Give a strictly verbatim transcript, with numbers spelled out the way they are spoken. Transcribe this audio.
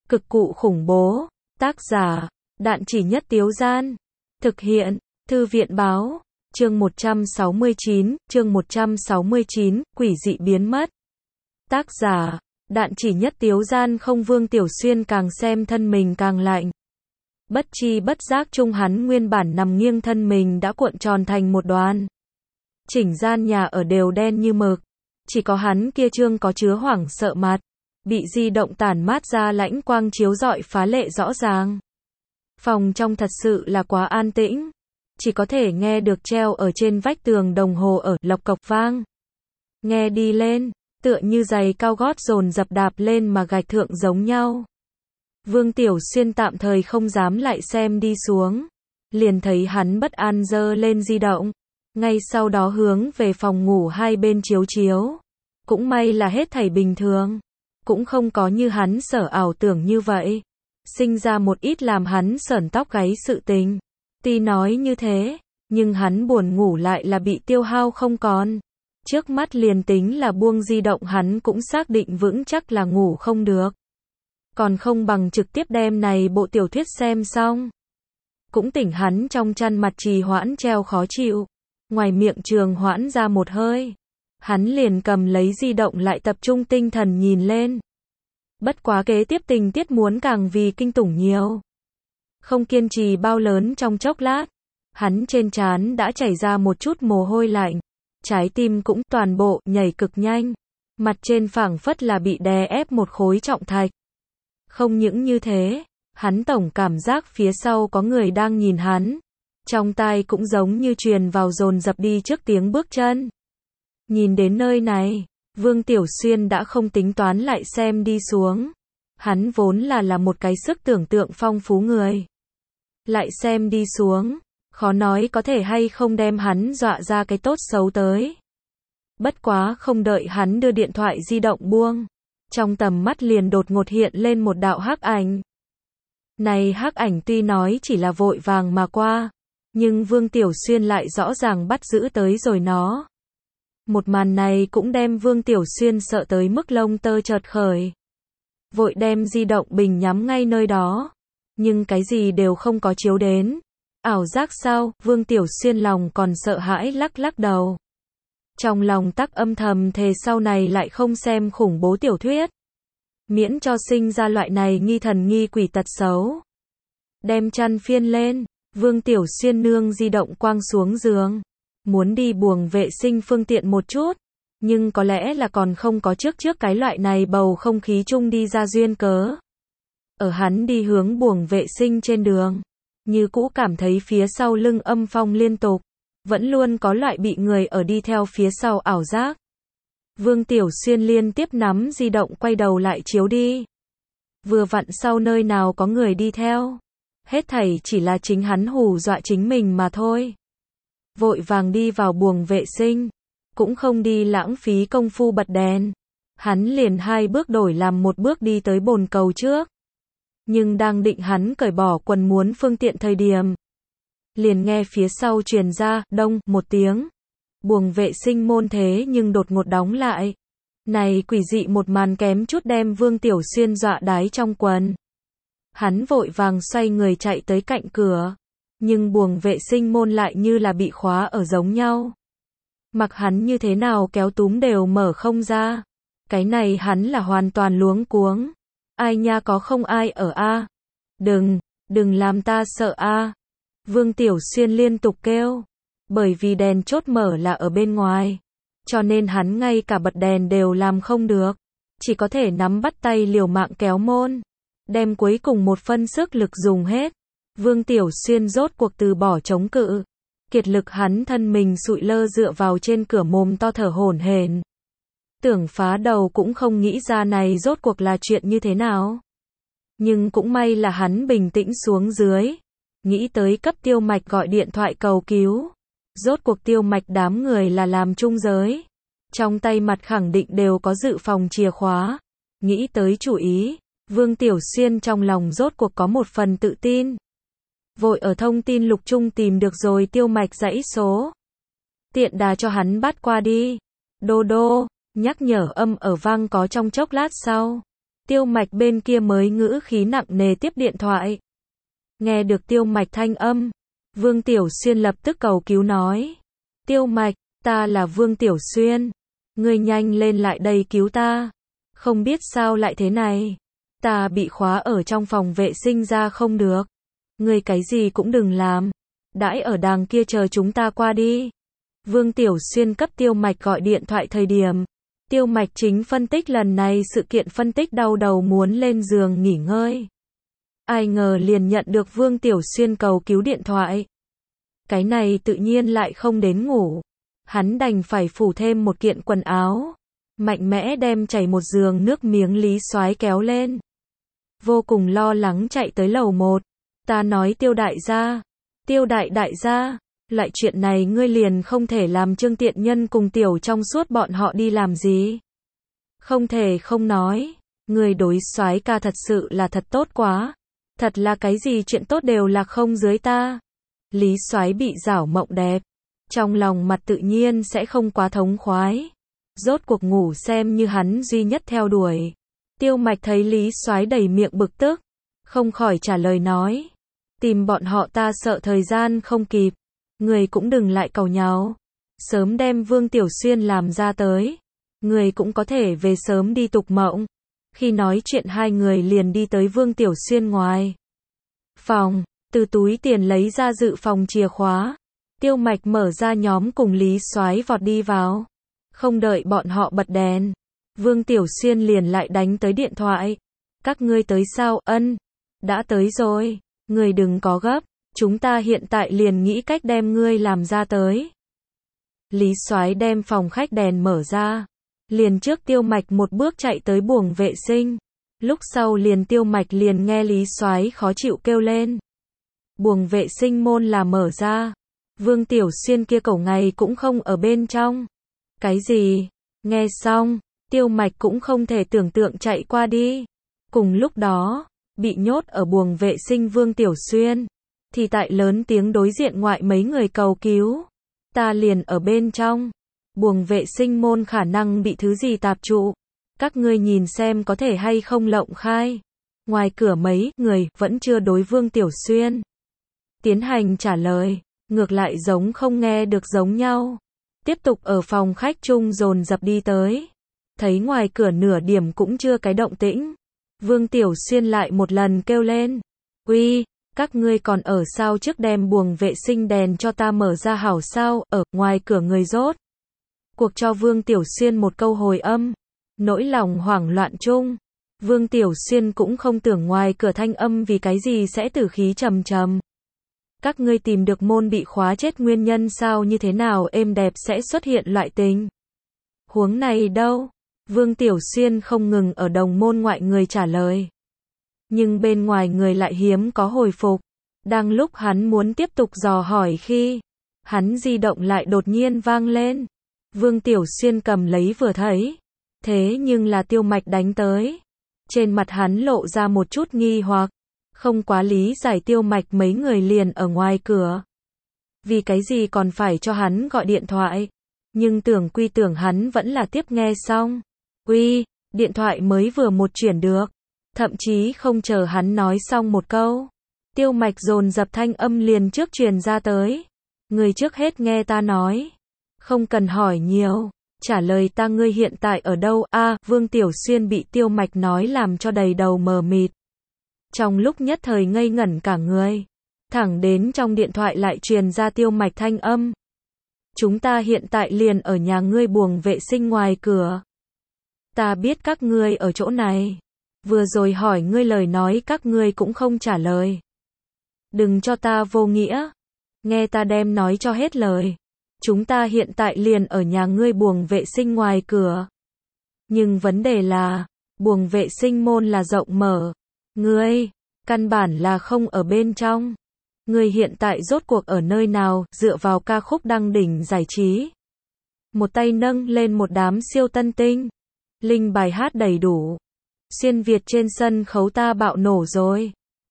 Cực cụ khủng bố. Tác giả, Đạn Chỉ Nhất Tiếu Gian. Thực hiện, Thư viện Báo. Chương một trăm sáu mươi chín, chương một trăm sáu mươi chín, quỷ dị biến mất. Tác giả, Đạn Chỉ Nhất Tiếu Gian. Không, Vương Tiểu Xuyên càng xem thân mình càng lạnh. Bất chi bất giác chung hắn nguyên bản nằm nghiêng thân mình đã cuộn tròn thành một đoàn. Chỉnh gian nhà ở đều đen như mực. Chỉ có hắn kia trương có chứa hoảng sợ mặt, bị di động tản mát ra lãnh quang chiếu rọi phá lệ rõ ràng. Phòng trong thật sự là quá an tĩnh. Chỉ có thể nghe được treo ở trên vách tường đồng hồ ở lộc cộc vang. Nghe đi lên, tựa như giày cao gót dồn dập đạp lên mà gạch thượng giống nhau. Vương Tiểu Xuyên tạm thời không dám lại xem đi xuống. Liền thấy hắn bất an giơ lên di động. Ngay sau đó hướng về phòng ngủ hai bên chiếu chiếu. Cũng may là hết thảy bình thường. Cũng không có như hắn sở ảo tưởng như vậy. Sinh ra một ít làm hắn sởn tóc gáy sự tình. Tuy nói như thế, nhưng hắn buồn ngủ lại là bị tiêu hao không còn. Trước mắt liền tính là buông di động hắn cũng xác định vững chắc là ngủ không được. Còn không bằng trực tiếp đem này bộ tiểu thuyết xem xong. Cũng tỉnh hắn trong chăn mặt trì hoãn treo khó chịu. Ngoài miệng trường hoãn ra một hơi. Hắn liền cầm lấy di động lại tập trung tinh thần nhìn lên. Bất quá kế tiếp tình tiết muốn càng vì kinh tủng nhiều. Không kiên trì bao lớn trong chốc lát. Hắn trên trán đã chảy ra một chút mồ hôi lạnh. Trái tim cũng toàn bộ nhảy cực nhanh. Mặt trên phảng phất là bị đè ép một khối trọng thạch. Không những như thế, hắn tổng cảm giác phía sau có người đang nhìn hắn. Trong tai cũng giống như truyền vào dồn dập đi trước tiếng bước chân. Nhìn đến nơi này, Vương Tiểu Xuyên đã không tính toán lại xem đi xuống. Hắn vốn là là một cái sức tưởng tượng phong phú người. Lại xem đi xuống, khó nói có thể hay không đem hắn dọa ra cái tốt xấu tới. Bất quá không đợi hắn đưa điện thoại di động buông. Trong tầm mắt liền đột ngột hiện lên một đạo hắc ảnh. Này hắc ảnh tuy nói chỉ là vội vàng mà qua, nhưng Vương Tiểu Xuyên lại rõ ràng bắt giữ tới rồi nó. Một màn này cũng đem Vương Tiểu Xuyên sợ tới mức lông tơ chợt khởi. Vội đem di động bình nhắm ngay nơi đó. Nhưng cái gì đều không có chiếu đến. Ảo giác sao? Vương Tiểu Xuyên lòng còn sợ hãi lắc lắc đầu. Trong lòng tắc âm thầm thề sau này lại không xem khủng bố tiểu thuyết. Miễn cho sinh ra loại này nghi thần nghi quỷ tật xấu. Đem chăn phiên lên, Vương Tiểu Xuyên nương di động quang xuống giường. Muốn đi buồng vệ sinh phương tiện một chút. Nhưng có lẽ là còn không có trước trước cái loại này bầu không khí chung đi ra duyên cớ. Ở hắn đi hướng buồng vệ sinh trên đường. Như cũ cảm thấy phía sau lưng âm phong liên tục. Vẫn luôn có loại bị người ở đi theo phía sau ảo giác. Vương Tiểu Xuyên liên tiếp nắm di động quay đầu lại chiếu đi. Vừa vặn sau nơi nào có người đi theo. Hết thảy chỉ là chính hắn hù dọa chính mình mà thôi. Vội vàng đi vào buồng vệ sinh. Cũng không đi lãng phí công phu bật đèn. Hắn liền hai bước đổi làm một bước đi tới bồn cầu trước. Nhưng đang định hắn cởi bỏ quần muốn phương tiện thời điểm. Liền nghe phía sau truyền ra, đông, một tiếng. Buồng vệ sinh môn thế nhưng đột ngột đóng lại. Này quỷ dị một màn kém chút đem Vương Tiểu Xuyên dọa đái trong quần. Hắn vội vàng xoay người chạy tới cạnh cửa. Nhưng buồng vệ sinh môn lại như là bị khóa ở giống nhau. Mặc hắn như thế nào kéo túm đều mở không ra. Cái này hắn là hoàn toàn luống cuống. Ai nha, có không ai ở a? Đừng, đừng làm ta sợ a. Vương Tiểu Xuyên liên tục kêu. Bởi vì đèn chốt mở là ở bên ngoài. Cho nên hắn ngay cả bật đèn đều làm không được. Chỉ có thể nắm bắt tay liều mạng kéo môn. Đem cuối cùng một phân sức lực dùng hết. Vương Tiểu Xuyên rốt cuộc từ bỏ chống cự. Kiệt lực hắn thân mình sụi lơ dựa vào trên cửa mồm to thở hổn hển. Tưởng phá đầu cũng không nghĩ ra này rốt cuộc là chuyện như thế nào. Nhưng cũng may là hắn bình tĩnh xuống dưới. Nghĩ tới cấp Tiêu Mạch gọi điện thoại cầu cứu. Rốt cuộc Tiêu Mạch đám người là làm trung giới. Trong tay mặt khẳng định đều có dự phòng chìa khóa. Nghĩ tới chủ ý, Vương Tiểu Xuyên trong lòng rốt cuộc có một phần tự tin. Vội ở thông tin lục trung tìm được rồi Tiêu Mạch dãy số. Tiện đà cho hắn bắt qua đi. Đô đô, nhắc nhở âm ở vang có trong chốc lát sau. Tiêu Mạch bên kia mới ngữ khí nặng nề tiếp điện thoại. Nghe được Tiêu Mạch thanh âm, Vương Tiểu Xuyên lập tức cầu cứu nói. Tiêu Mạch, ta là Vương Tiểu Xuyên. Ngươi nhanh lên lại đây cứu ta. Không biết sao lại thế này. Ta bị khóa ở trong phòng vệ sinh ra không được. Ngươi cái gì cũng đừng làm. Đãi ở đằng kia chờ chúng ta qua đi. Vương Tiểu Xuyên cấp Tiêu Mạch gọi điện thoại thời điểm. Tiêu Mạch chính phân tích lần này sự kiện phân tích đau đầu muốn lên giường nghỉ ngơi. Ai ngờ liền nhận được Vương Tiểu Xuyên cầu cứu điện thoại. Cái này tự nhiên lại không đến ngủ. Hắn đành phải phủ thêm một kiện quần áo. Mạnh mẽ đem chảy một giường nước miếng Lý Soái kéo lên. Vô cùng lo lắng chạy tới lầu một. Ta nói Tiêu đại gia. Tiêu đại đại gia. Lại chuyện này ngươi liền không thể làm Trương Tiện Nhân cùng Tiểu trong suốt bọn họ đi làm gì. Không thể không nói. Ngươi đối Soái ca thật sự là thật tốt quá. Thật là cái gì chuyện tốt đều là không dưới ta. Lý Soái bị giảo mộng đẹp. Trong lòng mặt tự nhiên sẽ không quá thống khoái. Rốt cuộc ngủ xem như hắn duy nhất theo đuổi. Tiêu Mạch thấy Lý Soái đầy miệng bực tức. Không khỏi trả lời nói. Tìm bọn họ ta sợ thời gian không kịp. Người cũng đừng lại cầu nhau. Sớm đem Vương Tiểu Xuyên làm ra tới. Người cũng có thể về sớm đi tục mộng. Khi nói chuyện hai người liền đi tới Vương Tiểu Xuyên ngoài phòng. Từ túi tiền lấy ra dự phòng chìa khóa. Tiêu Mạch mở ra nhóm cùng Lý Soái vọt đi vào. Không đợi bọn họ bật đèn. Vương Tiểu Xuyên liền lại đánh tới điện thoại. Các ngươi tới sao? Ân. Đã tới rồi. Người đừng có gấp. Chúng ta hiện tại liền nghĩ cách đem ngươi làm ra tới. Lý Soái đem phòng khách đèn mở ra. Liền trước Tiêu Mạch một bước chạy tới buồng vệ sinh. Lúc sau liền Tiêu Mạch liền nghe Lý Soái khó chịu kêu lên. Buồng vệ sinh môn là mở ra. Vương Tiểu Xuyên kia cẩu ngày cũng không ở bên trong. Cái gì? Nghe xong, Tiêu Mạch cũng không thể tưởng tượng chạy qua đi. Cùng lúc đó, bị nhốt ở buồng vệ sinh Vương Tiểu Xuyên. Thì tại lớn tiếng đối diện ngoại mấy người cầu cứu. Ta liền ở bên trong. Buồng vệ sinh môn khả năng bị thứ gì tạp trụ. Các ngươi nhìn xem có thể hay không lộng khai. Ngoài cửa mấy người vẫn chưa đối Vương Tiểu Xuyên tiến hành trả lời. Ngược lại giống không nghe được giống nhau. Tiếp tục ở phòng khách chung dồn dập đi tới. Thấy ngoài cửa nửa điểm cũng chưa cái động tĩnh. Vương Tiểu Xuyên lại một lần kêu lên. Uy, các ngươi còn ở sao trước đem buồng vệ sinh đèn cho ta mở ra hảo sao, ở ngoài cửa người rốt. Cuộc cho Vương Tiểu Xuyên một câu hồi âm. Nỗi lòng hoảng loạn chung. Vương Tiểu Xuyên cũng không tưởng ngoài cửa thanh âm vì cái gì sẽ tử khí trầm trầm. Các ngươi tìm được môn bị khóa chết nguyên nhân sao như thế nào êm đẹp sẽ xuất hiện loại tình huống này đâu? Vương Tiểu Xuyên không ngừng ở đồng môn ngoại người trả lời. Nhưng bên ngoài người lại hiếm có hồi phục. Đang lúc hắn muốn tiếp tục dò hỏi khi hắn di động lại đột nhiên vang lên. Vương Tiểu Xuyên cầm lấy vừa thấy. Thế nhưng là Tiêu Mạch đánh tới. Trên mặt hắn lộ ra một chút nghi hoặc. Không quá lý giải Tiêu Mạch mấy người liền ở ngoài cửa. Vì cái gì còn phải cho hắn gọi điện thoại. Nhưng tưởng quy tưởng hắn vẫn là tiếp nghe xong. Uy, điện thoại mới vừa một chuyển được. Thậm chí không chờ hắn nói xong một câu. Tiêu Mạch dồn dập thanh âm liền trước truyền ra tới. Người trước hết nghe ta nói. Không cần hỏi nhiều. Trả lời ta ngươi hiện tại ở đâu? A, Vương Tiểu Xuyên bị Tiêu Mạch nói làm cho đầy đầu mờ mịt. Trong lúc nhất thời ngây ngẩn cả người. Thẳng đến trong điện thoại lại truyền ra Tiêu Mạch thanh âm. Chúng ta hiện tại liền ở nhà ngươi buồng vệ sinh ngoài cửa. Ta biết các ngươi ở chỗ này. Vừa rồi hỏi ngươi lời nói các ngươi cũng không trả lời. Đừng cho ta vô nghĩa. Nghe ta đem nói cho hết lời. Chúng ta hiện tại liền ở nhà ngươi buồng vệ sinh ngoài cửa. Nhưng vấn đề là, buồng vệ sinh môn là rộng mở. Ngươi, căn bản là không ở bên trong. Ngươi hiện tại rốt cuộc ở nơi nào, dựa vào ca khúc đăng đỉnh giải trí. Một tay nâng lên một đám siêu tân tinh. Linh bài hát đầy đủ. Xuyên Việt trên sân khấu ta bạo nổ rồi.